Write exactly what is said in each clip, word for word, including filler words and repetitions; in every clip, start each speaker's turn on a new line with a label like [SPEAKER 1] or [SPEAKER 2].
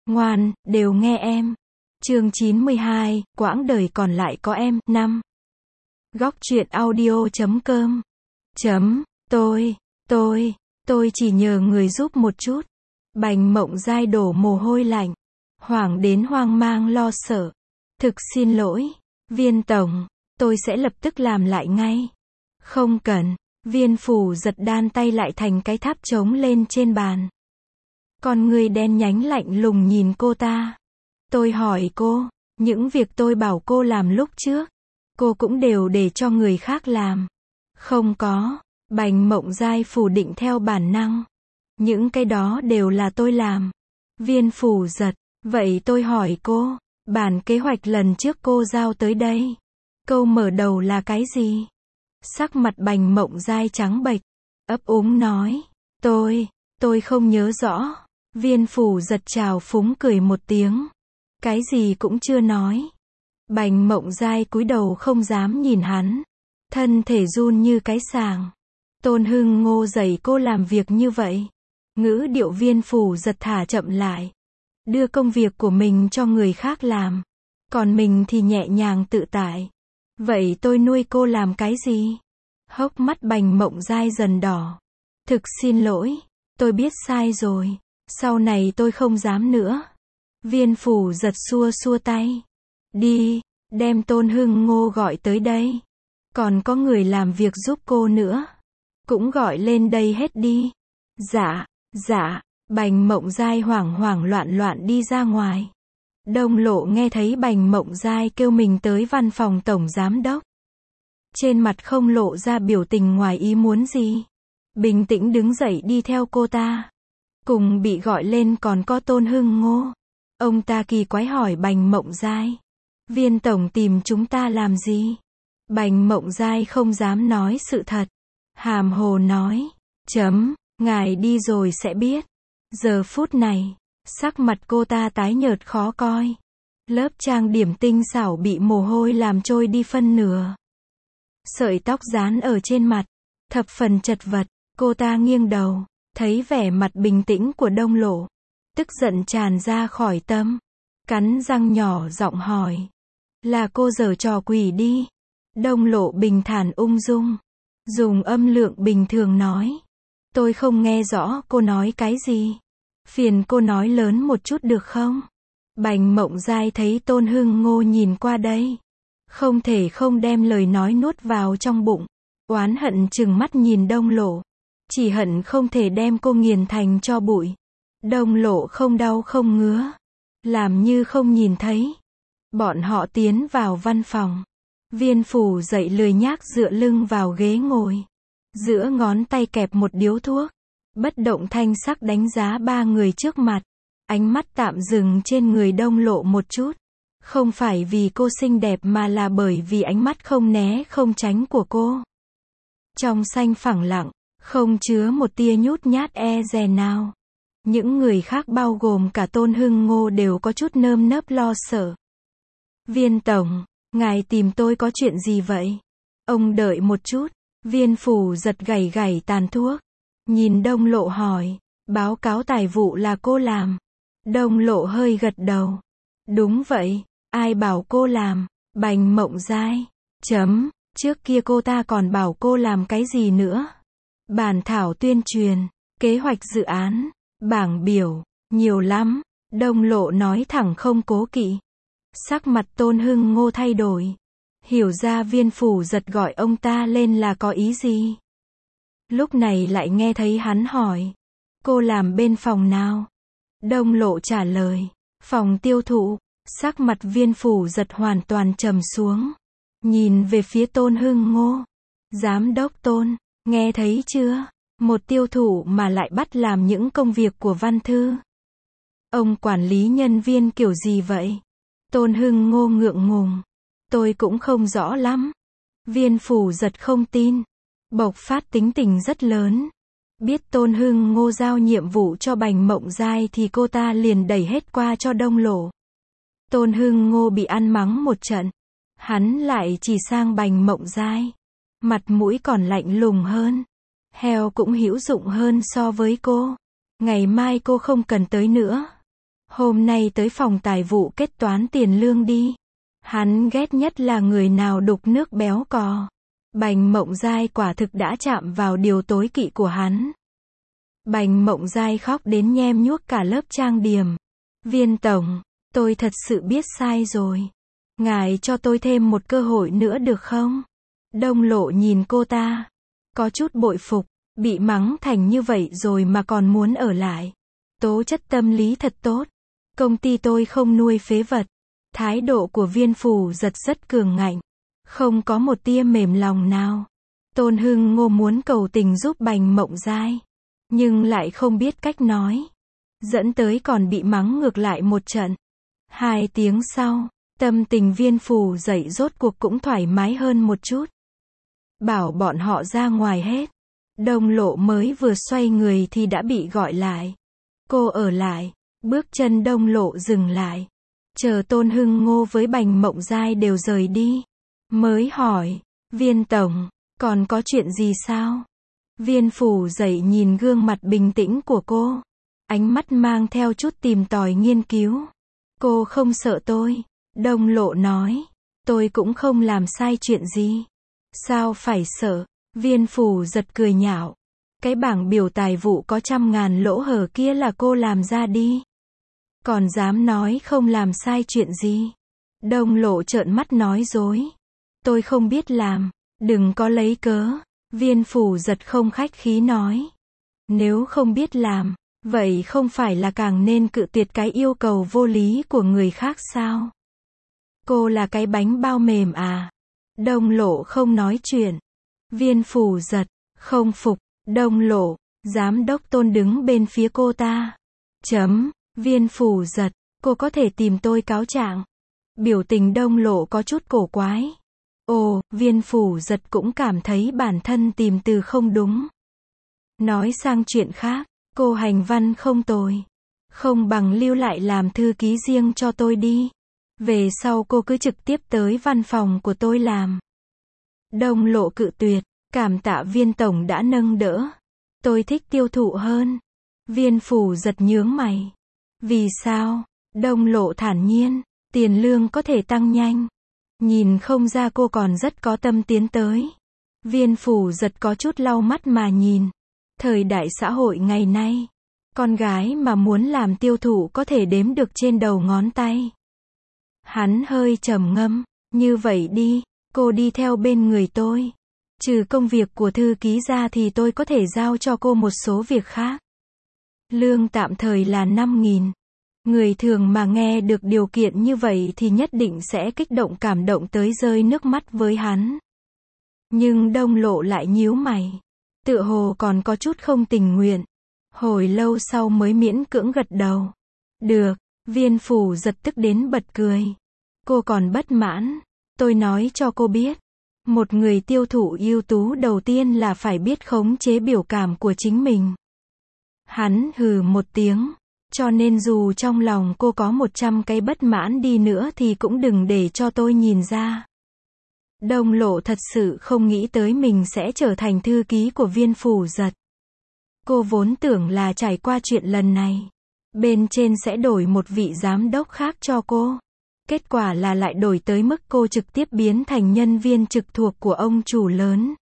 [SPEAKER 1] Ngoan, đều nghe em. Chương chín mươi hai, quãng đời còn lại có em, năm. Góc truyện audio chấm com. Chấm, tôi, tôi, tôi chỉ nhờ người giúp một chút. Bành Mộng Giai đổ mồ hôi lạnh. Hoảng đến hoang mang lo sợ. Thực xin lỗi, Viên tổng, tôi sẽ lập tức làm lại ngay. Không cần, Viên Phủ giật đan tay lại thành cái tháp trống lên trên bàn. Con người đen nhánh lạnh lùng nhìn cô ta. Tôi hỏi cô, những việc tôi bảo cô làm lúc trước, cô cũng đều để cho người khác làm. Không có, Bành Mộng Giai phủ định theo bản năng. Những cái đó đều là tôi làm. Viên Phủ giật, vậy tôi hỏi cô, bản kế hoạch lần trước cô giao tới đây, câu mở đầu là cái gì? Sắc mặt Bành Mộng Giai trắng bệch, ấp úng nói, tôi, tôi không nhớ rõ. Viên Phủ giật trào phúng cười một tiếng. Cái gì cũng chưa nói. Bành Mộng Giai cúi đầu không dám nhìn hắn. Thân thể run như cái sàng. Tôn Hưng Ngô dạy cô làm việc như vậy. Ngữ điệu Viên Phủ giật thả chậm lại. Đưa công việc của mình cho người khác làm. Còn mình thì nhẹ nhàng tự tại. Vậy tôi nuôi cô làm cái gì? Hốc mắt Bành Mộng Giai dần đỏ. Thực xin lỗi, tôi biết sai rồi. Sau này tôi không dám nữa. Viên Phủ giật xua xua tay. Đi, đem Tôn Hưng Ngô gọi tới đây. Còn có người làm việc giúp cô nữa. Cũng gọi lên đây hết đi. Dạ, dạ, Bành Mộng Giai hoảng hoảng loạn loạn đi ra ngoài. Đông Lộ nghe thấy Bành Mộng Giai kêu mình tới văn phòng tổng giám đốc. Trên mặt không lộ ra biểu tình ngoài ý muốn gì. Bình tĩnh đứng dậy đi theo cô ta. Cùng bị gọi lên còn có Tôn Hưng Ngô. Ông ta kỳ quái hỏi Bành Mộng Giai. Viên tổng tìm chúng ta làm gì? Bành Mộng Giai không dám nói sự thật. Hàm hồ nói. Chấm, ngài đi rồi sẽ biết. Giờ phút này, sắc mặt cô ta tái nhợt khó coi. Lớp trang điểm tinh xảo bị mồ hôi làm trôi đi phân nửa. Sợi tóc dán ở trên mặt. Thập phần chật vật, cô ta nghiêng đầu. Thấy vẻ mặt bình tĩnh của Đông Lộ. Tức giận tràn ra khỏi tâm. Cắn răng nhỏ giọng hỏi. Là cô giở trò quỷ đi. Đông Lộ bình thản ung dung. Dùng âm lượng bình thường nói. Tôi không nghe rõ cô nói cái gì. Phiền cô nói lớn một chút được không? Bành Mộng Giai thấy Tôn Hưng Ngô nhìn qua đây. Không thể không đem lời nói nuốt vào trong bụng. Oán hận trừng mắt nhìn Đông Lộ. Chỉ hận không thể đem cô nghiền thành tro bụi. Đông Lộ không đau không ngứa. Làm như không nhìn thấy. Bọn họ tiến vào văn phòng. Viên Phủ dậy lười nhác dựa lưng vào ghế ngồi. Giữa ngón tay kẹp một điếu thuốc. Bất động thanh sắc đánh giá ba người trước mặt. Ánh mắt tạm dừng trên người Đông Lộ một chút. Không phải vì cô xinh đẹp mà là bởi vì ánh mắt không né không tránh của cô. Trong xanh phẳng lặng. Không chứa một tia nhút nhát e dè nào. Những người khác bao gồm cả Tôn Hưng Ngô đều có chút nơm nớp lo sợ. Viên tổng, ngài tìm tôi có chuyện gì vậy? Ông đợi một chút. Viên Phủ giật gảy gảy tàn thuốc. Nhìn Đông Lộ hỏi. Báo cáo tài vụ là cô làm. Đông Lộ hơi gật đầu. Đúng vậy, ai bảo cô làm? Bành Mộng Giai. Chấm, trước kia cô ta còn bảo cô làm cái gì nữa? Bản thảo tuyên truyền, kế hoạch dự án, bảng biểu, nhiều lắm. Đông Lộ nói thẳng không cố kỵ. Sắc mặt Tôn Hưng Ngô thay đổi. Hiểu ra Viên Phủ giật gọi ông ta lên là có ý gì. Lúc này lại nghe thấy hắn hỏi. Cô làm bên phòng nào? Đông Lộ trả lời. Phòng tiêu thụ. Sắc mặt Viên Phủ giật hoàn toàn trầm xuống. Nhìn về phía Tôn Hưng Ngô. Giám đốc Tôn. Nghe thấy chưa? Một tiêu thụ mà lại bắt làm những công việc của văn thư. Ông quản lý nhân viên kiểu gì vậy? Tôn Hưng Ngô ngượng ngùng. Tôi cũng không rõ lắm. Viên Phủ giật không tin. Bộc phát tính tình rất lớn. Biết Tôn Hưng Ngô giao nhiệm vụ cho Bành Mộng Giai thì cô ta liền đẩy hết qua cho Đông Lộ. Tôn Hưng Ngô bị ăn mắng một trận. Hắn lại chỉ sang Bành Mộng Giai. Mặt mũi còn lạnh lùng hơn. Heo cũng hữu dụng hơn so với cô. Ngày mai cô không cần tới nữa. Hôm nay tới phòng tài vụ kết toán tiền lương đi. Hắn ghét nhất là người nào đục nước béo cò. Bành Mộng Giai quả thực đã chạm vào điều tối kỵ của hắn. Bành Mộng Giai khóc đến nhem nhuốc cả lớp trang điểm. Viên tổng, tôi thật sự biết sai rồi. Ngài cho tôi thêm một cơ hội nữa được không? Đông Lộ nhìn cô ta, có chút bội phục, bị mắng thành như vậy rồi mà còn muốn ở lại. Tố chất tâm lý thật tốt. Công ty tôi không nuôi phế vật. Thái độ của Viên Phủ Giật rất cường ngạnh, không có một tia mềm lòng nào. Tôn Hưng Ngô muốn cầu tình giúp Bành Mộng Giai, nhưng lại không biết cách nói, dẫn tới còn bị mắng ngược lại một trận. Hai tiếng sau, tâm tình Viên Phủ dậy rốt cuộc cũng thoải mái hơn một chút. Bảo bọn họ ra ngoài hết. Đông Lộ mới vừa xoay người thì đã bị gọi lại. Cô ở lại. Bước chân Đông Lộ dừng lại. Chờ Tôn Hưng Ngô với Bành Mộng Giai đều rời đi, mới hỏi, Viên tổng, còn có chuyện gì sao? Viên Phủ dậy nhìn gương mặt bình tĩnh của cô, ánh mắt mang theo chút tìm tòi nghiên cứu. Cô không sợ tôi. Đông Lộ nói, tôi cũng không làm sai chuyện gì. Sao phải sợ? Viên Phủ Giật cười nhạo. Cái bảng biểu tài vụ có trăm ngàn lỗ hở kia là cô làm ra đi. Còn dám nói không làm sai chuyện gì? Đông Lộ trợn mắt nói dối. Tôi không biết làm. Đừng có lấy cớ. Viên Phủ Giật không khách khí nói. Nếu không biết làm, vậy không phải là càng nên cự tuyệt cái yêu cầu vô lý của người khác sao? Cô là cái bánh bao mềm à? Đông Lộ không nói chuyện. Viên Phủ Giật, không phục. Đông Lộ, giám đốc Tôn đứng bên phía cô ta. Chấm. Viên Phủ Giật, cô có thể tìm tôi cáo trạng. Biểu tình Đông Lộ có chút cổ quái. Ồ, Viên Phủ Giật cũng cảm thấy bản thân tìm từ không đúng. Nói sang chuyện khác, cô hành văn không tồi. Không bằng lưu lại làm thư ký riêng cho tôi đi. Về sau cô cứ trực tiếp tới văn phòng của tôi làm. Đông Lộ cự tuyệt, cảm tạ Viên tổng đã nâng đỡ. Tôi thích tiêu thụ hơn. Viên Phủ Giật nhướng mày. Vì sao? Đông Lộ thản nhiên, tiền lương có thể tăng nhanh. Nhìn không ra cô còn rất có tâm tiến tới. Viên Phủ Giật có chút lau mắt mà nhìn. Thời đại xã hội ngày nay, con gái mà muốn làm tiêu thụ có thể đếm được trên đầu ngón tay. Hắn hơi trầm ngâm, như vậy đi, cô đi theo bên người tôi. Trừ công việc của thư ký ra thì tôi có thể giao cho cô một số việc khác. Lương tạm thời là năm nghìn. Người thường mà nghe được điều kiện như vậy thì nhất định sẽ kích động cảm động tới rơi nước mắt với hắn. Nhưng Đông Lộ lại nhíu mày. Tựa hồ còn có chút không tình nguyện. Hồi lâu sau mới miễn cưỡng gật đầu. Được. Viên Phủ Giật tức đến bật cười. Cô còn bất mãn. Tôi nói cho cô biết. Một người tiêu thụ ưu tú đầu tiên là phải biết khống chế biểu cảm của chính mình. Hắn hừ một tiếng. Cho nên dù trong lòng cô có một trăm cái bất mãn đi nữa thì cũng đừng để cho tôi nhìn ra. Đông Lộ thật sự không nghĩ tới mình sẽ trở thành thư ký của Viên Phủ Giật. Cô vốn tưởng là trải qua chuyện lần này, bên trên sẽ đổi một vị giám đốc khác cho cô. Kết quả là lại đổi tới mức cô trực tiếp biến thành nhân viên trực thuộc của ông chủ lớn.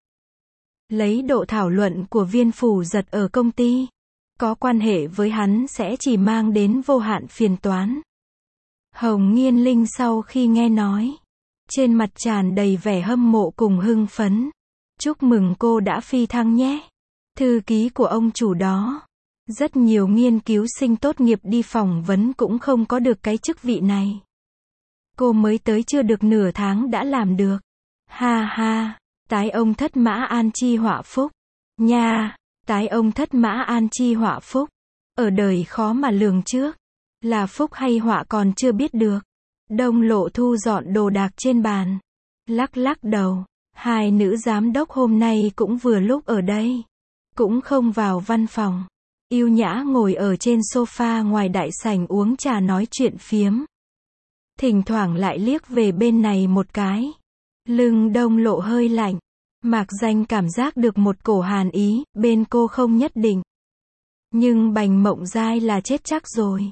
[SPEAKER 1] Lấy độ thảo luận của Viên Phủ Giật ở công ty, có quan hệ với hắn sẽ chỉ mang đến vô hạn phiền toán. Hồng Nghiên Linh sau khi nghe nói, trên mặt tràn đầy vẻ hâm mộ cùng hưng phấn. Chúc mừng cô đã phi thăng nhé. Thư ký của ông chủ đó. Rất nhiều nghiên cứu sinh tốt nghiệp đi phỏng vấn cũng không có được cái chức vị này. Cô mới tới chưa được nửa tháng đã làm được. Ha ha, tái ông thất mã an chi họa phúc. Nha, tái ông thất mã an chi họa phúc. Ở đời khó mà lường trước. Là phúc hay họa còn chưa biết được. Đông Lộ thu dọn đồ đạc trên bàn. Lắc lắc đầu. Hai nữ giám đốc hôm nay cũng vừa lúc ở đây. Cũng không vào văn phòng. Yêu nhã ngồi ở trên sofa ngoài đại sảnh uống trà nói chuyện phiếm. Thỉnh thoảng lại liếc về bên này một cái. Lưng Đông Lộ hơi lạnh. Mạc Danh cảm giác được một cổ hàn ý, bên cô không nhất định. Nhưng Bành Mộng Giai là chết chắc rồi.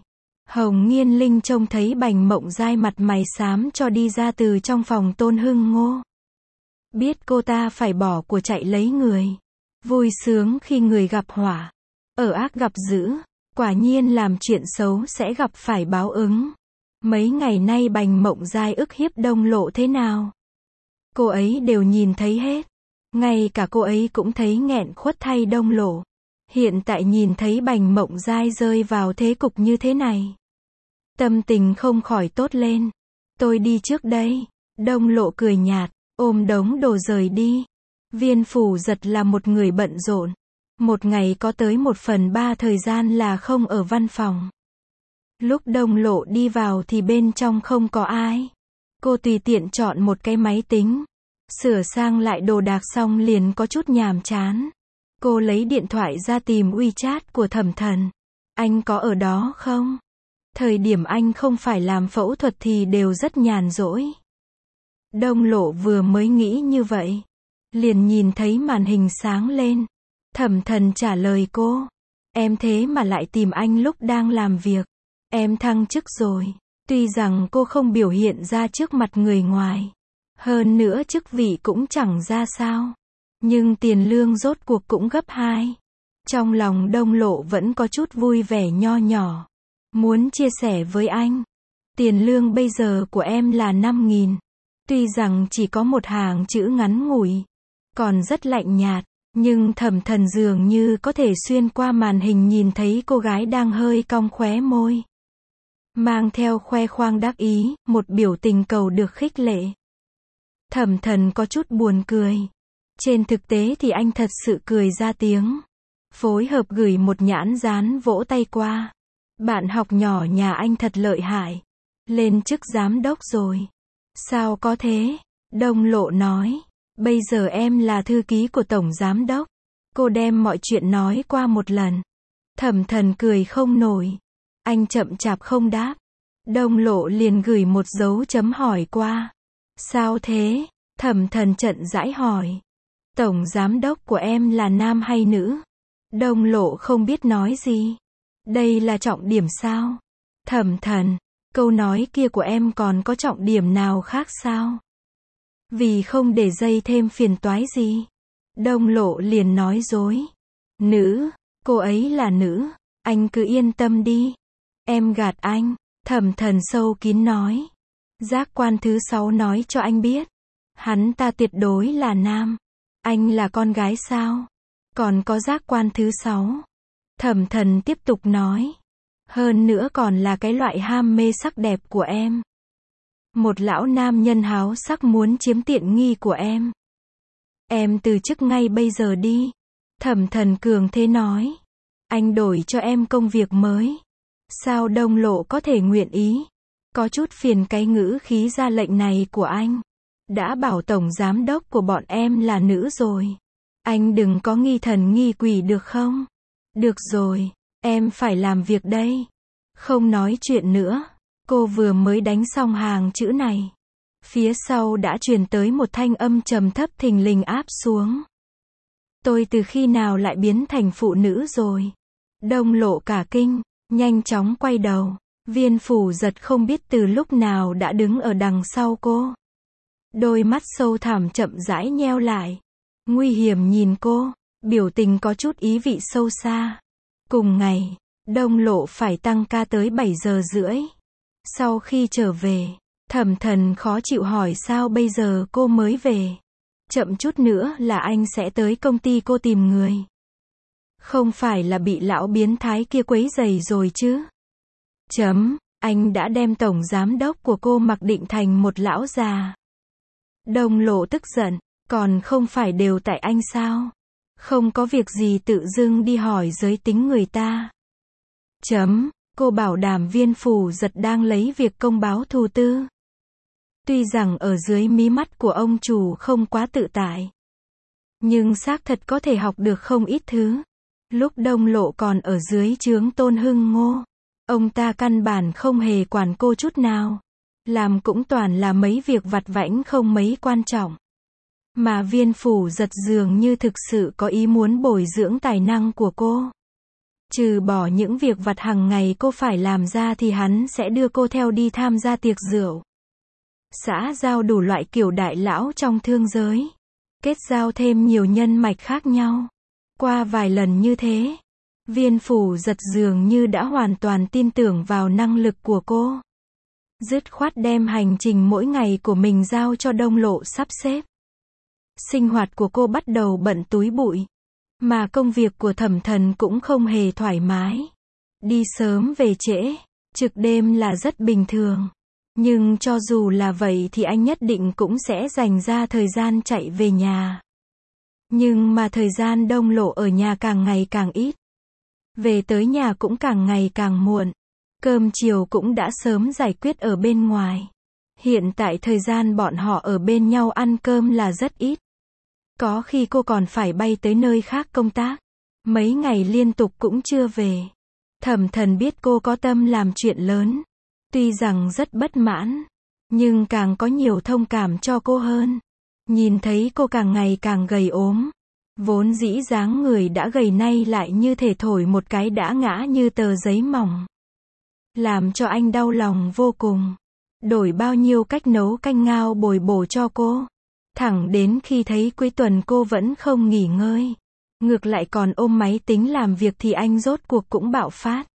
[SPEAKER 1] Hồng Nghiên Linh trông thấy Bành Mộng Giai mặt mày xám cho đi ra từ trong phòng Tôn Hưng Ngô. Biết cô ta phải bỏ của chạy lấy người. Vui sướng khi người gặp họa. Ở ác gặp dữ. Quả nhiên làm chuyện xấu sẽ gặp phải báo ứng. Mấy ngày nay Bành Mộng Giai ức hiếp Đông Lộ thế nào? Cô ấy đều nhìn thấy hết. Ngay cả cô ấy cũng thấy nghẹn khuất thay Đông Lộ. Hiện tại nhìn thấy Bành Mộng Giai rơi vào thế cục như thế này. Tâm tình không khỏi tốt lên. Tôi đi trước đây. Đông Lộ cười nhạt, ôm đống đồ rời đi. Viên Phủ Giật là một người bận rộn. Một ngày có tới một phần ba thời gian là không ở văn phòng. Lúc Đông Lộ đi vào thì bên trong không có ai. Cô tùy tiện chọn một cái máy tính. Sửa sang lại đồ đạc xong liền có chút nhàm chán. Cô lấy điện thoại ra tìm WeChat của Thẩm Thần. Anh có ở đó không? Thời điểm anh không phải làm phẫu thuật thì đều rất nhàn rỗi. Đông Lộ vừa mới nghĩ như vậy. Liền nhìn thấy màn hình sáng lên. Thẩm Thần trả lời cô. Em thế mà lại tìm anh lúc đang làm việc. Em thăng chức rồi. Tuy rằng cô không biểu hiện ra trước mặt người ngoài. Hơn nữa chức vị cũng chẳng ra sao. Nhưng tiền lương rốt cuộc cũng gấp hai. Trong lòng Đông Lộ vẫn có chút vui vẻ nho nhỏ. Muốn chia sẻ với anh. Tiền lương bây giờ của em là năm nghìn. Tuy rằng chỉ có một hàng chữ ngắn ngủi. Còn rất lạnh nhạt. Nhưng Thẩm Thần dường như có thể xuyên qua màn hình nhìn thấy cô gái đang hơi cong khóe môi. Mang theo khoe khoang đắc ý, một biểu tình cầu được khích lệ. Thẩm Thần có chút buồn cười. Trên thực tế thì anh thật sự cười ra tiếng. Phối hợp gửi một nhãn dán vỗ tay qua. Bạn học nhỏ nhà anh thật lợi hại. Lên chức giám đốc rồi. Sao có thế? Đông Lộ nói. Bây giờ em là thư ký của tổng giám đốc. Cô đem mọi chuyện nói qua một lần. Thẩm Thần cười không nổi. Anh chậm chạp không đáp. Đông Lộ liền gửi một dấu chấm hỏi qua. Sao thế? Thẩm Thần chậm rãi hỏi. Tổng giám đốc của em là nam hay nữ? Đông Lộ không biết nói gì. Đây là trọng điểm sao? Thẩm Thần, câu nói kia của em còn có trọng điểm nào khác sao? Vì không để dây thêm phiền toái gì. Đông Lộ liền nói dối. Nữ, cô ấy là nữ. Anh cứ yên tâm đi. Em gạt anh. Thẩm Thần sâu kín nói. Giác quan thứ sáu nói cho anh biết. Hắn ta tuyệt đối là nam. Anh là con gái sao? Còn có giác quan thứ sáu. Thẩm Thần tiếp tục nói. Hơn nữa còn là cái loại ham mê sắc đẹp của em. Một lão nam nhân háo sắc muốn chiếm tiện nghi của em. Em từ chức ngay bây giờ đi. Thẩm Thần cường thế nói. Anh đổi cho em công việc mới. Sao Đông Lộ có thể nguyện ý? Có chút phiền cái ngữ khí ra lệnh này của anh. Đã bảo tổng giám đốc của bọn em là nữ rồi. Anh đừng có nghi thần nghi quỷ được không? Được rồi, em phải làm việc đây. Không nói chuyện nữa. Cô vừa mới đánh xong hàng chữ này. Phía sau đã truyền tới một thanh âm trầm thấp thình lình áp xuống. Tôi từ khi nào lại biến thành phụ nữ rồi? Đông Lộ cả kinh, nhanh chóng quay đầu. Viên Phủ Giật không biết từ lúc nào đã đứng ở đằng sau cô. Đôi mắt sâu thẳm chậm rãi nheo lại. Nguy hiểm nhìn cô, biểu tình có chút ý vị sâu xa. Cùng ngày, Đông Lộ phải tăng ca tới bảy giờ rưỡi. Sau khi trở về, Thẩm Thần khó chịu hỏi sao bây giờ cô mới về. Chậm chút nữa là anh sẽ tới công ty cô tìm người. Không phải là bị lão biến thái kia quấy rầy rồi chứ? Chấm, anh đã đem tổng giám đốc của cô mặc định thành một lão già. Đông Lộ tức giận, còn không phải đều tại anh sao? Không có việc gì tự dưng đi hỏi giới tính người ta. Chấm, cô bảo đảm Viên Phủ Giật đang lấy việc công báo thù tư. Tuy rằng ở dưới mí mắt của ông chủ không quá tự tại. Nhưng xác thật có thể học được không ít thứ. Lúc Đông Lộ còn ở dưới trướng Tôn Hưng Ngô. Ông ta căn bản không hề quản cô chút nào. Làm cũng toàn là mấy việc vặt vãnh không mấy quan trọng. Mà Viên Phủ Giật dường như thực sự có ý muốn bồi dưỡng tài năng của cô. Trừ bỏ những việc vặt hàng ngày cô phải làm ra thì hắn sẽ đưa cô theo đi tham gia tiệc rượu, xã giao đủ loại kiểu đại lão trong thương giới, kết giao thêm nhiều nhân mạch khác nhau. Qua vài lần như thế, Viên Phủ Giật dường như đã hoàn toàn tin tưởng vào năng lực của cô. Dứt khoát đem hành trình mỗi ngày của mình giao cho Đông Lộ sắp xếp. Sinh hoạt của cô bắt đầu bận túi bụi, mà công việc của Thẩm Thần cũng không hề thoải mái. Đi sớm về trễ, trực đêm là rất bình thường. Nhưng cho dù là vậy thì anh nhất định cũng sẽ dành ra thời gian chạy về nhà. Nhưng mà thời gian Đông Lộ ở nhà càng ngày càng ít. Về tới nhà cũng càng ngày càng muộn. Cơm chiều cũng đã sớm giải quyết ở bên ngoài. Hiện tại thời gian bọn họ ở bên nhau ăn cơm là rất ít. Có khi cô còn phải bay tới nơi khác công tác. Mấy ngày liên tục cũng chưa về. Thẩm Thần biết cô có tâm làm chuyện lớn. Tuy rằng rất bất mãn, nhưng càng có nhiều thông cảm cho cô hơn. Nhìn thấy cô càng ngày càng gầy ốm. Vốn dĩ dáng người đã gầy nay lại như thể thổi một cái đã ngã như tờ giấy mỏng. Làm cho anh đau lòng vô cùng. Đổi bao nhiêu cách nấu canh ngao bồi bổ cho cô. Thẳng đến khi thấy cuối tuần cô vẫn không nghỉ ngơi. Ngược lại còn ôm máy tính làm việc thì anh rốt cuộc cũng bạo phát.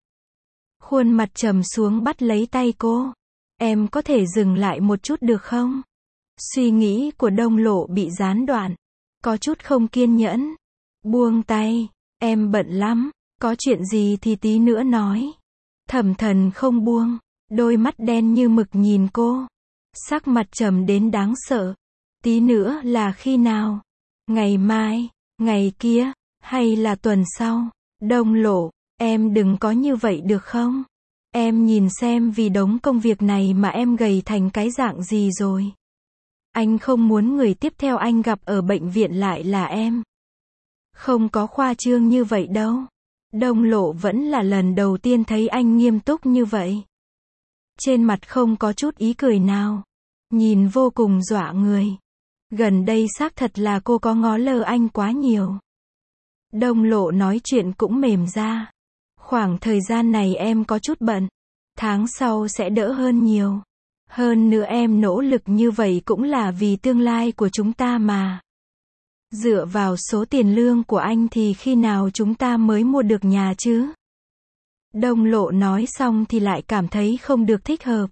[SPEAKER 1] Khuôn mặt trầm xuống bắt lấy tay cô. Em có thể dừng lại một chút được không? Suy nghĩ của Đông Lộ bị gián đoạn. Có chút không kiên nhẫn. Buông tay. Em bận lắm. Có chuyện gì thì tí nữa nói. Thẩm Thần không buông. Đôi mắt đen như mực nhìn cô. Sắc mặt trầm đến đáng sợ. Tí nữa là khi nào? Ngày mai, ngày kia, hay là tuần sau? Đông Lộ, em đừng có như vậy được không? Em nhìn xem vì đống công việc này mà em gầy thành cái dạng gì rồi. Anh không muốn người tiếp theo anh gặp ở bệnh viện lại là em. Không có khoa trương như vậy đâu. Đông Lộ vẫn là lần đầu tiên thấy anh nghiêm túc như vậy. Trên mặt không có chút ý cười nào. Nhìn vô cùng dọa người. Gần đây xác thật là cô có ngó lơ anh quá nhiều. Đông Lộ nói chuyện cũng mềm ra. Khoảng thời gian này em có chút bận. Tháng sau sẽ đỡ hơn nhiều. Hơn nữa em nỗ lực như vậy cũng là vì tương lai của chúng ta mà. Dựa vào số tiền lương của anh thì khi nào chúng ta mới mua được nhà chứ? Đông Lộ nói xong thì lại cảm thấy không được thích hợp.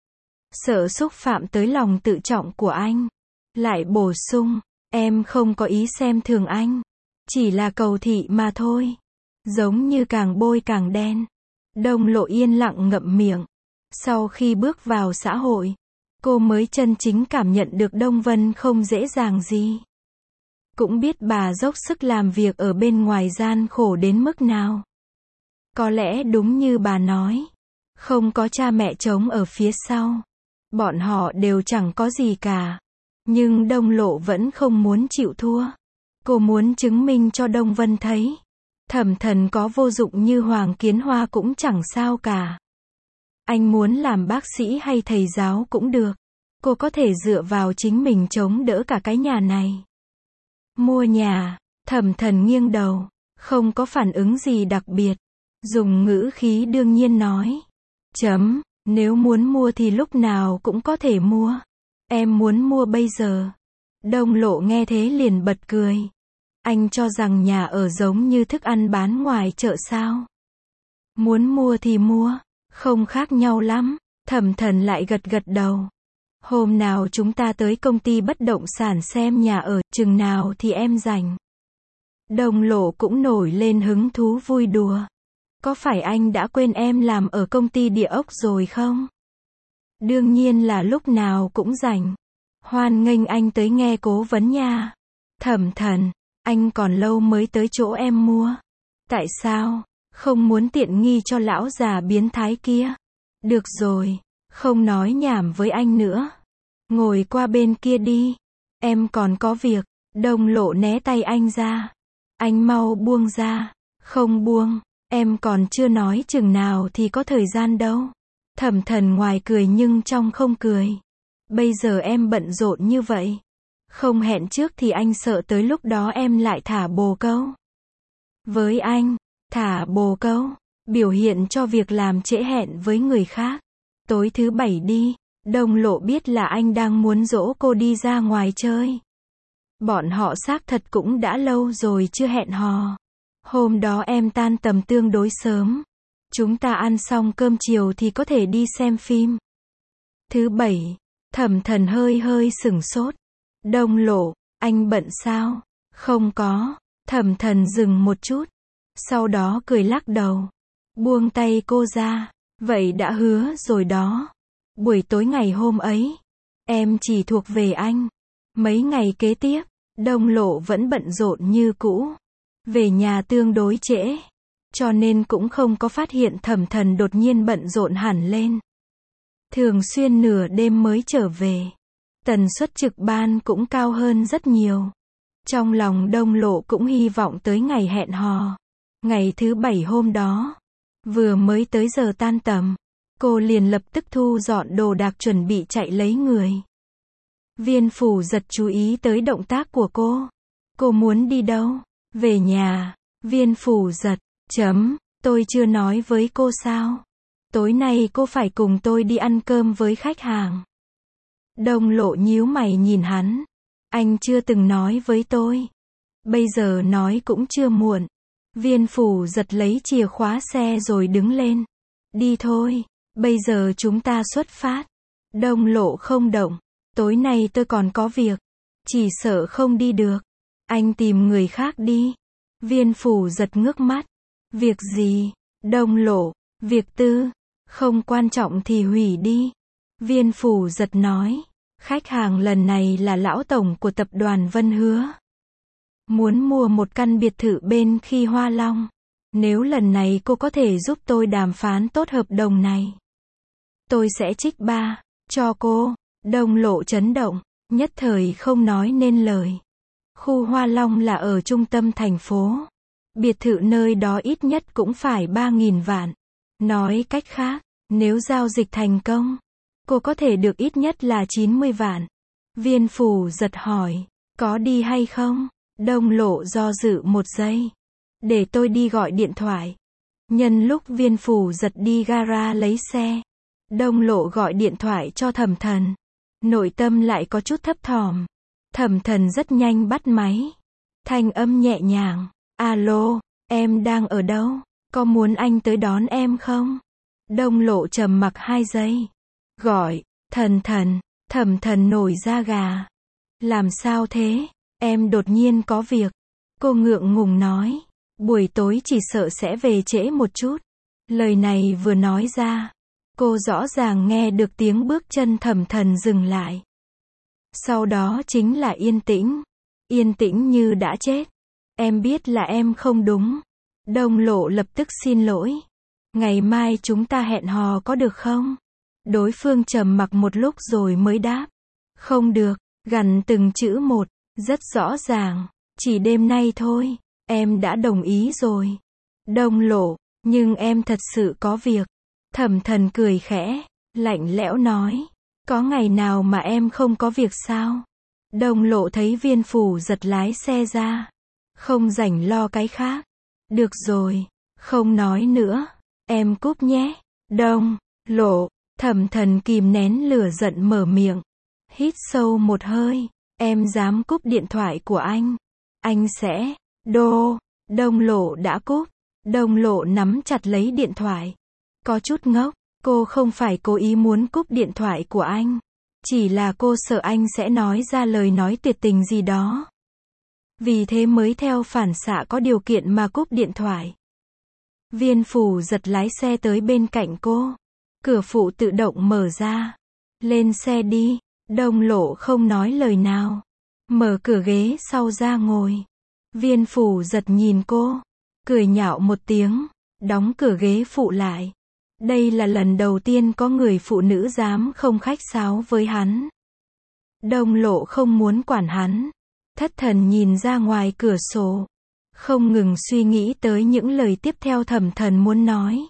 [SPEAKER 1] Sợ xúc phạm tới lòng tự trọng của anh. Lại bổ sung, em không có ý xem thường anh. Chỉ là cầu thị mà thôi. Giống như càng bôi càng đen. Đông Lộ yên lặng ngậm miệng. Sau khi bước vào xã hội, cô mới chân chính cảm nhận được Đông Vân không dễ dàng gì. Cũng biết bà dốc sức làm việc ở bên ngoài gian khổ đến mức nào. Có lẽ đúng như bà nói, không có cha mẹ trống ở phía sau. Bọn họ đều chẳng có gì cả. Nhưng Đông Lộ vẫn không muốn chịu thua. Cô muốn chứng minh cho Đông Vân thấy. Thẩm Thần có vô dụng như Hoàng Kiến Hoa cũng chẳng sao cả. Anh muốn làm bác sĩ hay thầy giáo cũng được. Cô có thể dựa vào chính mình chống đỡ cả cái nhà này. Mua nhà, Thẩm Thần nghiêng đầu, không có phản ứng gì đặc biệt. Dùng ngữ khí đương nhiên nói. Chấm, nếu muốn mua thì lúc nào cũng có thể mua. Em muốn mua bây giờ. Đông Lộ nghe thế liền bật cười. Anh cho rằng nhà ở giống như thức ăn bán ngoài chợ sao? Muốn mua thì mua, không khác nhau lắm. Thẩm Thần lại gật gật đầu. Hôm nào chúng ta tới công ty bất động sản xem nhà ở, chừng nào thì em rảnh. Đông Lộ cũng nổi lên hứng thú vui đùa. Có phải anh đã quên em làm ở công ty địa ốc rồi không? Đương nhiên là lúc nào cũng rảnh. Hoan nghênh anh tới nghe cố vấn nha. Thẩm Thần, anh còn lâu mới tới chỗ em mua. Tại sao? Không muốn tiện nghi cho lão già biến thái kia. Được rồi, không nói nhảm với anh nữa. Ngồi qua bên kia đi. Em còn có việc. Đông Lộ né tay anh ra. Anh mau buông ra. Không buông, em còn chưa nói chừng nào thì có thời gian đâu. Thẩm Thần ngoài cười nhưng trong không cười. Bây giờ em bận rộn như vậy. Không hẹn trước thì anh sợ tới lúc đó em lại thả bồ câu. Với anh, thả bồ câu, biểu hiện cho việc làm trễ hẹn với người khác. Tối thứ bảy đi, Đông Lộ biết là anh đang muốn dỗ cô đi ra ngoài chơi. Bọn họ xác thật cũng đã lâu rồi chưa hẹn hò. Hôm đó em tan tầm tương đối sớm. Chúng ta ăn xong cơm chiều thì có thể đi xem phim. Thứ bảy, Thẩm Thần hơi hơi sửng sốt. Đông Lộ, anh bận sao? Không có. Thẩm Thần dừng một chút. Sau đó cười lắc đầu. Buông tay cô ra. Vậy đã hứa rồi đó. Buổi tối ngày hôm ấy, em chỉ thuộc về anh. Mấy ngày kế tiếp, Đông Lộ vẫn bận rộn như cũ. Về nhà tương đối trễ. Cho nên cũng không có phát hiện Thẩm Thần đột nhiên bận rộn hẳn lên. Thường xuyên nửa đêm mới trở về. Tần suất trực ban cũng cao hơn rất nhiều. Trong lòng Đông Lộ cũng hy vọng tới ngày hẹn hò. Ngày thứ bảy hôm đó, vừa mới tới giờ tan tầm, cô liền lập tức thu dọn đồ đạc chuẩn bị chạy lấy người. Viên Phủ Giật chú ý tới động tác của cô. Cô muốn đi đâu? Về nhà. Viên Phủ Giật, chấm, tôi chưa nói với cô sao? Tối nay cô phải cùng tôi đi ăn cơm với khách hàng. Đông Lộ nhíu mày nhìn hắn. Anh chưa từng nói với tôi. Bây giờ nói cũng chưa muộn. Viên Phủ Giật lấy chìa khóa xe rồi đứng lên. Đi thôi, bây giờ chúng ta xuất phát. Đông Lộ không động. Tối nay tôi còn có việc. Chỉ sợ không đi được. Anh tìm người khác đi. Viên Phủ Giật ngước mắt. Việc gì? Đông Lộ, việc tư. Không quan trọng thì hủy đi. Viên Phủ Giật nói. Khách hàng lần này là lão tổng của tập đoàn Vân Hứa. Muốn mua một căn biệt thự bên Khi Hoa Long. Nếu lần này cô có thể giúp tôi đàm phán tốt hợp đồng này, tôi sẽ trích ba cho cô. Đông Lộ chấn động, nhất thời không nói nên lời. Khu Hoa Long là ở trung tâm thành phố. Biệt thự nơi đó ít nhất cũng phải ba nghìn vạn. Nói cách khác, nếu giao dịch thành công, cô có thể được ít nhất là chín mươi vạn. Viên Phủ Giật hỏi, có đi hay không? Đông Lộ do dự một giây. Để tôi đi gọi điện thoại. Nhân lúc Viên Phủ Giật đi gara lấy xe, Đông Lộ gọi điện thoại cho Thẩm Thần. Nội tâm lại có chút thấp thỏm. Thẩm Thần rất nhanh bắt máy. Thanh âm nhẹ nhàng. Alo, em đang ở đâu? Có muốn anh tới đón em không? Đông Lộ trầm mặc hai giây. Gọi, Thần Thần. Thẩm Thần nổi da gà. Làm sao thế? Em đột nhiên có việc. Cô ngượng ngùng nói. Buổi tối chỉ sợ sẽ về trễ một chút. Lời này vừa nói ra, cô rõ ràng nghe được tiếng bước chân Thẩm Thần dừng lại. Sau đó chính là yên tĩnh. Yên tĩnh như đã chết. Em biết là em không đúng. Đông Lộ lập tức xin lỗi. Ngày mai chúng ta hẹn hò có được không? Đối phương trầm mặc một lúc rồi mới đáp. Không được, gằn từng chữ một, rất rõ ràng. Chỉ đêm nay thôi, em đã đồng ý rồi. Đông Lộ, nhưng em thật sự có việc. Thẩm Thần cười khẽ, lạnh lẽo nói. Có ngày nào mà em không có việc sao? Đông Lộ thấy Viên Phủ Giật lái xe ra. Không rảnh lo cái khác. Được rồi, không nói nữa. Em cúp nhé. Đông Lộ, Thẩm Thần kìm nén lửa giận mở miệng. Hít sâu một hơi. Em dám cúp điện thoại của anh, anh sẽ... Đô. Đông Lộ đã cúp. Đông Lộ nắm chặt lấy điện thoại. Có chút ngốc. Cô không phải cố ý muốn cúp điện thoại của anh. Chỉ là cô sợ anh sẽ nói ra lời nói tuyệt tình gì đó. Vì thế mới theo phản xạ có điều kiện mà cúp điện thoại. Viên Phủ Giật lái xe tới bên cạnh cô. Cửa phụ tự động mở ra. Lên xe đi. Đông Lộ không nói lời nào. Mở cửa ghế sau ra ngồi. Viên Phủ Giật nhìn cô. Cười nhạo một tiếng. Đóng cửa ghế phụ lại. Đây là lần đầu tiên có người phụ nữ dám không khách sáo với hắn. Đông Lộ không muốn quản hắn. Thất thần nhìn ra ngoài cửa sổ. Không ngừng suy nghĩ tới những lời tiếp theo Thẩm Thần muốn nói.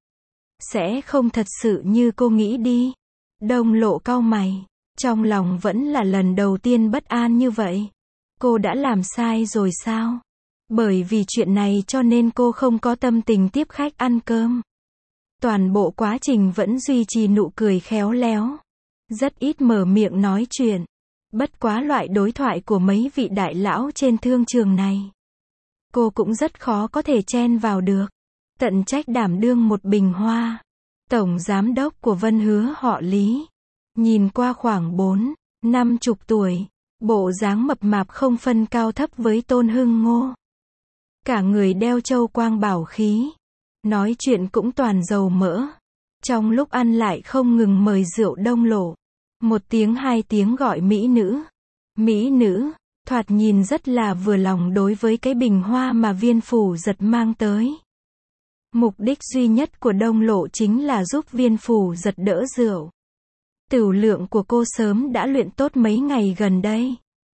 [SPEAKER 1] Sẽ không thật sự như cô nghĩ đi. Đông Lộ cau mày. Trong lòng vẫn là lần đầu tiên bất an như vậy. Cô đã làm sai rồi sao? Bởi vì chuyện này cho nên cô không có tâm tình tiếp khách ăn cơm. Toàn bộ quá trình vẫn duy trì nụ cười khéo léo. Rất ít mở miệng nói chuyện. Bất quá loại đối thoại của mấy vị đại lão trên thương trường này, cô cũng rất khó có thể chen vào được. Tận trách đảm đương một bình hoa. Tổng giám đốc của Vân Hứa họ Lý. Nhìn qua khoảng bốn, năm chục tuổi. Bộ dáng mập mạp không phân cao thấp với Tôn Hưng Ngô. Cả người đeo châu quang bảo khí. Nói chuyện cũng toàn dầu mỡ. Trong lúc ăn lại không ngừng mời rượu Đông Lộ. Một tiếng hai tiếng gọi mỹ nữ. Mỹ nữ, thoạt nhìn rất là vừa lòng đối với cái bình hoa mà Viên Phủ Giật mang tới. Mục đích duy nhất của Đông Lộ chính là giúp Viên Phủ Giật đỡ rượu. Tửu lượng của cô sớm đã luyện tốt mấy ngày gần đây.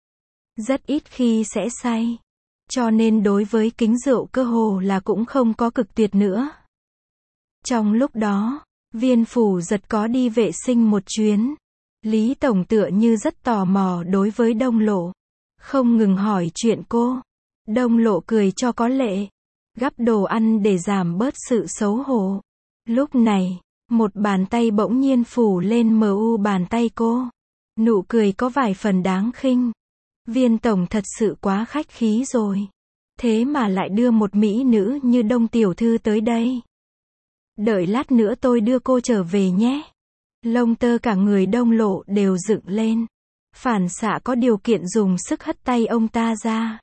[SPEAKER 1] Rất ít khi sẽ say. Cho nên đối với kính rượu cơ hồ là cũng không có cực tuyệt nữa. Trong lúc đó, Viên Phủ Giật có đi vệ sinh một chuyến. Lý Tổng tựa như rất tò mò đối với Đông Lộ. Không ngừng hỏi chuyện cô. Đông Lộ cười cho có lệ. Gắp đồ ăn để giảm bớt sự xấu hổ. Lúc này, một bàn tay bỗng nhiên phủ lên mờ u bàn tay cô. Nụ cười có vài phần đáng khinh. Viên Tổng thật sự quá khách khí rồi. Thế mà lại đưa một mỹ nữ như Đông tiểu thư tới đây. Đợi lát nữa tôi đưa cô trở về nhé. Lông tơ cả người Đông Lộ đều dựng lên. Phản xạ có điều kiện dùng sức hất tay ông ta ra.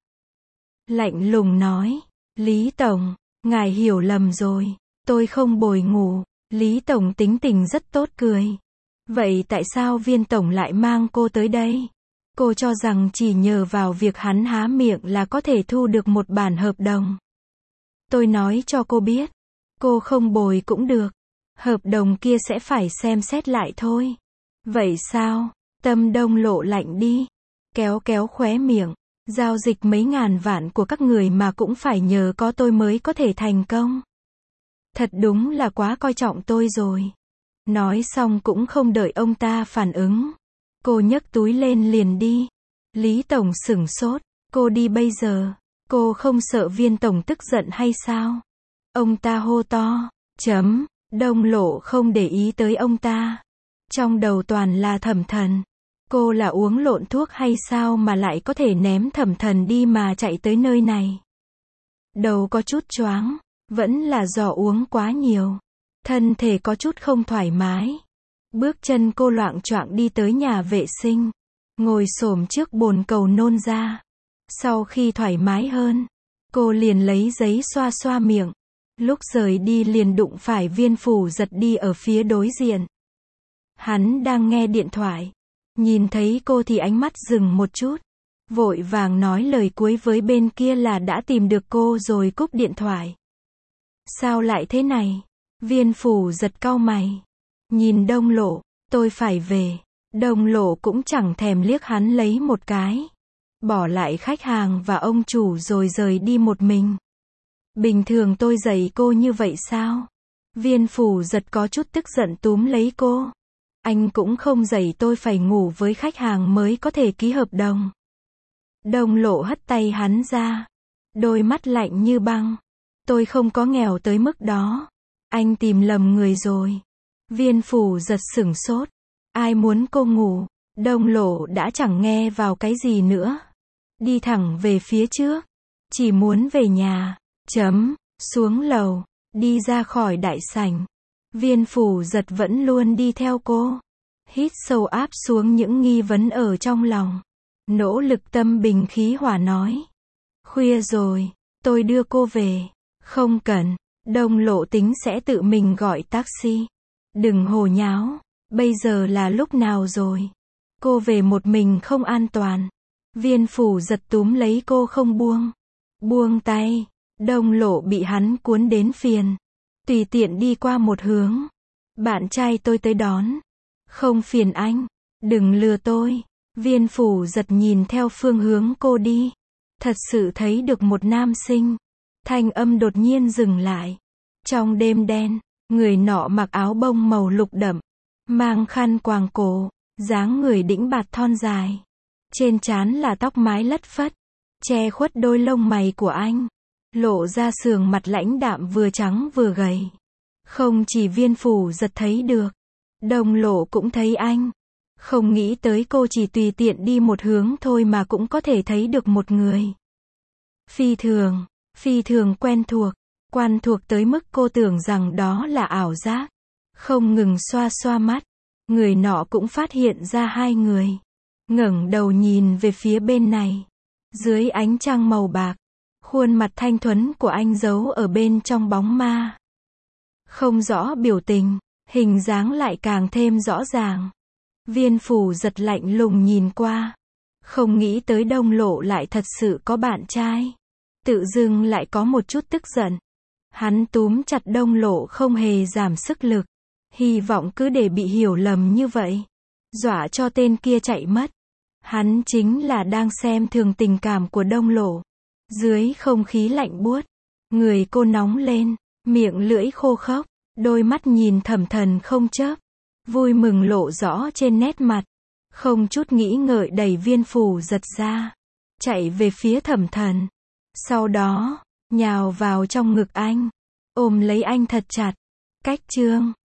[SPEAKER 1] Lạnh lùng nói. Lý Tổng, ngài hiểu lầm rồi. Tôi không bồi ngủ. Lý Tổng tính tình rất tốt cười. Vậy tại sao Viên Tổng lại mang cô tới đây? Cô cho rằng chỉ nhờ vào việc hắn há miệng là có thể thu được một bản hợp đồng. Tôi nói cho cô biết. Cô không bồi cũng được. Hợp đồng kia sẽ phải xem xét lại thôi. Vậy sao? Tâm Đông Lộ lạnh đi. Kéo kéo khóe miệng. Giao dịch mấy ngàn vạn của các người mà cũng phải nhờ có tôi mới có thể thành công. Thật đúng là quá coi trọng tôi rồi. Nói xong cũng không đợi ông ta phản ứng. Cô nhấc túi lên liền đi. Lý Tổng sửng sốt. Cô đi bây giờ. Cô không sợ Viên Tổng tức giận hay sao? Ông ta hô to. Chấm. Đông Lộ không để ý tới ông ta. Trong đầu toàn là Thẩm Thần. Cô là uống lộn thuốc hay sao mà lại có thể ném Thẩm Thần đi mà chạy tới nơi này? Đầu có chút choáng. Vẫn là do uống quá nhiều. Thân thể có chút không thoải mái. Bước chân cô loạng choạng đi tới nhà vệ sinh. Ngồi xổm trước bồn cầu nôn ra. Sau khi thoải mái hơn, cô liền lấy giấy xoa xoa miệng. Lúc rời đi liền đụng phải Viên Phủ Giật đi ở phía đối diện. Hắn đang nghe điện thoại. Nhìn thấy cô thì ánh mắt dừng một chút. Vội vàng nói lời cuối với bên kia là đã tìm được cô rồi cúp điện thoại. Sao lại thế này? Viên Phủ Giật cau mày. Nhìn Đông Lộ, tôi phải về. Đông Lộ cũng chẳng thèm liếc hắn lấy một cái. Bỏ lại khách hàng và ông chủ rồi rời đi một mình. Bình thường tôi dạy cô như vậy sao? Viên Phủ Giật có chút tức giận túm lấy cô. Anh cũng không dạy tôi phải ngủ với khách hàng mới có thể ký hợp đồng. Đông Lộ hất tay hắn ra. Đôi mắt lạnh như băng. Tôi không có nghèo tới mức đó. Anh tìm lầm người rồi. Viên Phủ Giật sửng sốt. Ai muốn cô ngủ? Đông Lộ đã chẳng nghe vào cái gì nữa. Đi thẳng về phía trước. Chỉ muốn về nhà. Chấm. Xuống lầu. Đi ra khỏi đại sảnh. Viên Phủ Giật vẫn luôn đi theo cô. Hít sâu áp xuống những nghi vấn ở trong lòng. Nỗ lực tâm bình khí hòa nói. Khuya rồi. Tôi đưa cô về. Không cần. Đông Lộ tính sẽ tự mình gọi taxi. Đừng hồ nháo. Bây giờ là lúc nào rồi? Cô về một mình không an toàn. Viên Phủ Giật túm lấy cô không buông. Buông tay. Đông Lộ bị hắn cuốn đến phiền. Tùy tiện đi qua một hướng. Bạn trai tôi tới đón. Không phiền anh. Đừng lừa tôi. Viên Phủ Giật nhìn theo phương hướng cô đi. Thật sự thấy được một nam sinh. Thanh âm đột nhiên dừng lại. Trong đêm đen, người nọ mặc áo bông màu lục đậm. Mang khăn quàng cổ. Dáng người đĩnh bạt thon dài. Trên trán là tóc mái lất phất. che khuất đôi lông mày của anh, lộ ra sườn mặt lãnh đạm vừa trắng vừa gầy. Không chỉ Viên Phủ Giật thấy được, Đông Lộ cũng thấy anh. Không nghĩ tới cô chỉ tùy tiện đi một hướng thôi mà cũng có thể thấy được một người. Phi thường, phi thường quen thuộc, quen thuộc tới mức cô tưởng rằng đó là ảo giác. Không ngừng xoa xoa mắt, người nọ cũng phát hiện ra hai người. Ngẩng đầu nhìn về phía bên này. Dưới ánh trăng màu bạc, khuôn mặt thanh thuần của anh giấu ở bên trong bóng ma. Không rõ biểu tình, hình dáng lại càng thêm rõ ràng. Viên Phủ Giật lạnh lùng nhìn qua. Không nghĩ tới Đông Lộ lại thật sự có bạn trai. Tự dưng lại có một chút tức giận. Hắn túm chặt Đông Lộ không hề giảm sức lực. Hy vọng cứ để bị hiểu lầm như vậy. Dọa cho tên kia chạy mất. Hắn chính là đang xem thường tình cảm của Đông Lộ. Dưới không khí lạnh buốt, người cô nóng lên, miệng lưỡi khô khốc, đôi mắt nhìn Thẩm Thần không chớp. Vui mừng lộ rõ trên nét mặt. Không chút nghĩ ngợi đẩy Viên Phủ Giật ra. Chạy về phía Thẩm Thần. Sau đó, nhào vào trong ngực anh. Ôm lấy anh thật chặt. Cách chương